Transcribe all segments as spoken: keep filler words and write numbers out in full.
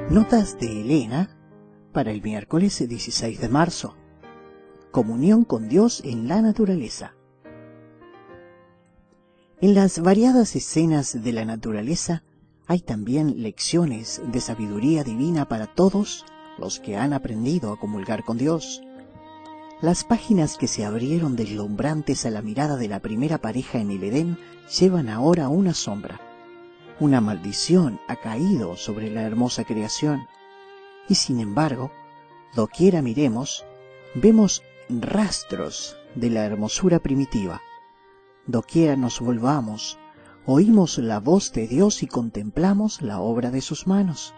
Notas de Elena para el miércoles dieciséis de marzo. Comunión con Dios en la naturaleza. En las variadas escenas de la naturaleza hay también lecciones de sabiduría divina para todos los que han aprendido a comulgar con Dios. Las páginas que se abrieron deslumbrantes a la mirada de la primera pareja en el Edén llevan ahora una sombra. Una maldición ha caído sobre la hermosa creación. Y sin embargo, doquiera miremos, vemos rastros de la hermosura primitiva. Doquiera nos volvamos, oímos la voz de Dios y contemplamos la obra de sus manos.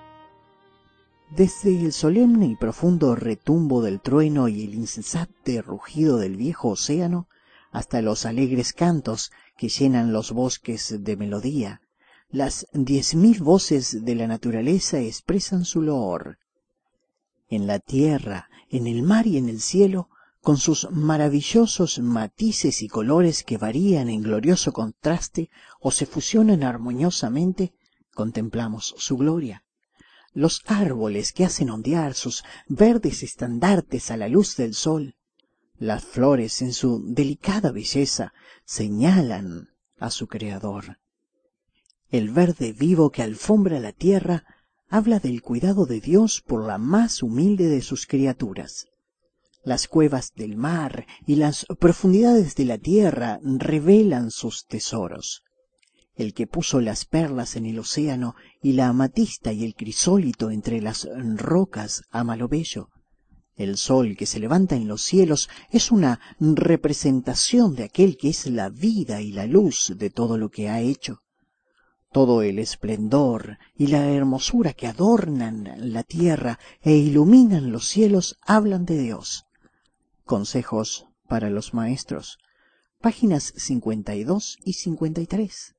Desde el solemne y profundo retumbo del trueno y el incesante rugido del viejo océano, hasta los alegres cantos que llenan los bosques de melodía, las diez mil voces de la naturaleza expresan su loor. En la tierra, en el mar y en el cielo, con sus maravillosos matices y colores que varían en glorioso contraste o se fusionan armoniosamente, contemplamos su gloria. Los árboles que hacen ondear sus verdes estandartes a la luz del sol, las flores en su delicada belleza señalan a su Creador. El verde vivo que alfombra la tierra habla del cuidado de Dios por la más humilde de sus criaturas. Las cuevas del mar y las profundidades de la tierra revelan sus tesoros. El que puso las perlas en el océano y la amatista y el crisólito entre las rocas ama lo bello. El sol que se levanta en los cielos es una representación de aquel que es la vida y la luz de todo lo que ha hecho. Todo el esplendor y la hermosura que adornan la tierra e iluminan los cielos hablan de Dios. Consejos para los maestros, páginas cincuenta y dos y cincuenta y tres.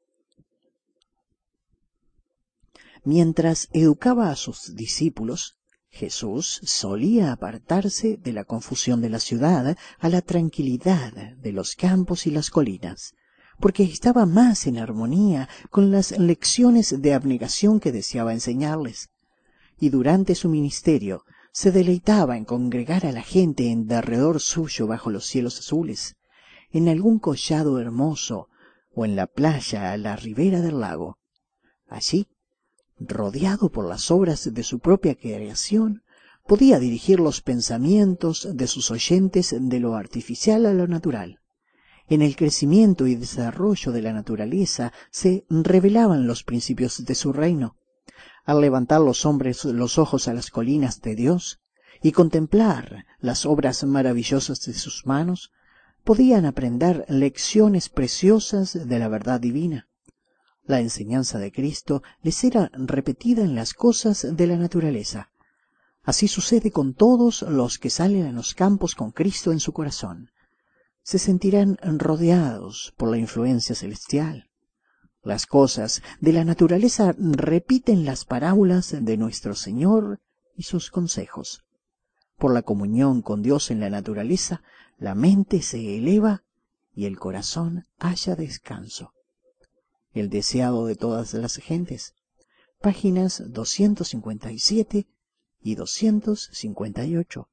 Mientras educaba a sus discípulos, Jesús solía apartarse de la confusión de la ciudad a la tranquilidad de los campos y las colinas, porque estaba más en armonía con las lecciones de abnegación que deseaba enseñarles. Y durante su ministerio se deleitaba en congregar a la gente en derredor suyo bajo los cielos azules, en algún collado hermoso o en la playa a la ribera del lago. Allí, rodeado por las obras de su propia creación, podía dirigir los pensamientos de sus oyentes de lo artificial a lo natural. En el crecimiento y desarrollo de la naturaleza se revelaban los principios de su reino. Al levantar los hombres los ojos a las colinas de Dios y contemplar las obras maravillosas de sus manos, podían aprender lecciones preciosas de la verdad divina. La enseñanza de Cristo les era repetida en las cosas de la naturaleza. Así sucede con todos los que salen a los campos con Cristo en su corazón. Se sentirán rodeados por la influencia celestial. Las cosas de la naturaleza repiten las parábolas de nuestro Señor y sus consejos. Por la comunión con Dios en la naturaleza, la mente se eleva y el corazón halla descanso. El deseado de todas las gentes, páginas doscientos cincuenta y siete y doscientos cincuenta y ocho.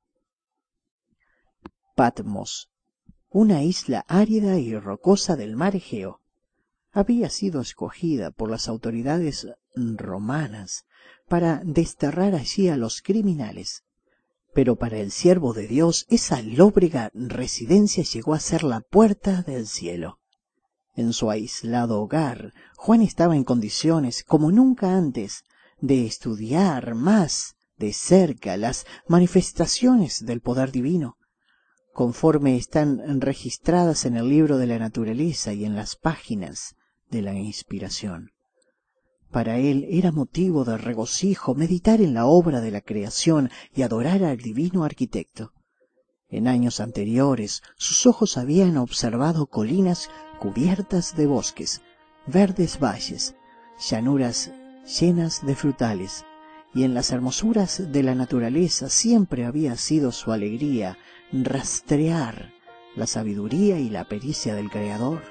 Patmos, una isla árida y rocosa del mar Egeo, había sido escogida por las autoridades romanas para desterrar allí a los criminales. Pero para el siervo de Dios esa lóbrega residencia llegó a ser la puerta del cielo. En su aislado hogar, Juan estaba en condiciones, como nunca antes, de estudiar más de cerca las manifestaciones del poder divino, conforme están registradas en el libro de la naturaleza y en las páginas de la inspiración. Para él era motivo de regocijo meditar en la obra de la creación y adorar al divino arquitecto. En años anteriores, sus ojos habían observado colinas cubiertas de bosques, verdes valles, llanuras llenas de frutales, y en las hermosuras de la naturaleza siempre había sido su alegría rastrear la sabiduría y la pericia del Creador.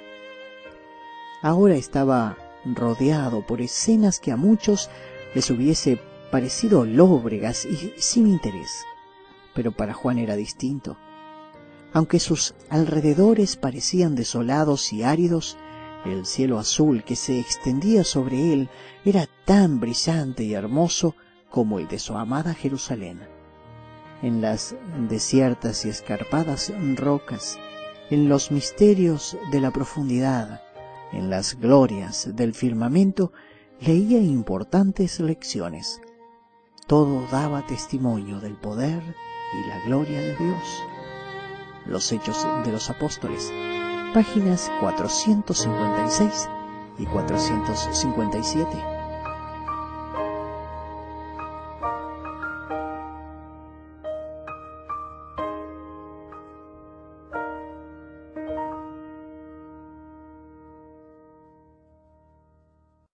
Ahora estaba rodeado por escenas que a muchos les hubiese parecido lóbregas y sin interés. Pero para Juan era distinto. Aunque sus alrededores parecían desolados y áridos, el cielo azul que se extendía sobre él era tan brillante y hermoso como el de su amada Jerusalén. En las desiertas y escarpadas rocas, en los misterios de la profundidad, en las glorias del firmamento, leía importantes lecciones. Todo daba testimonio del poder y la gloria de Dios. Los Hechos de los Apóstoles, páginas cuatrocientos cincuenta y seis y cuatrocientos cincuenta y siete.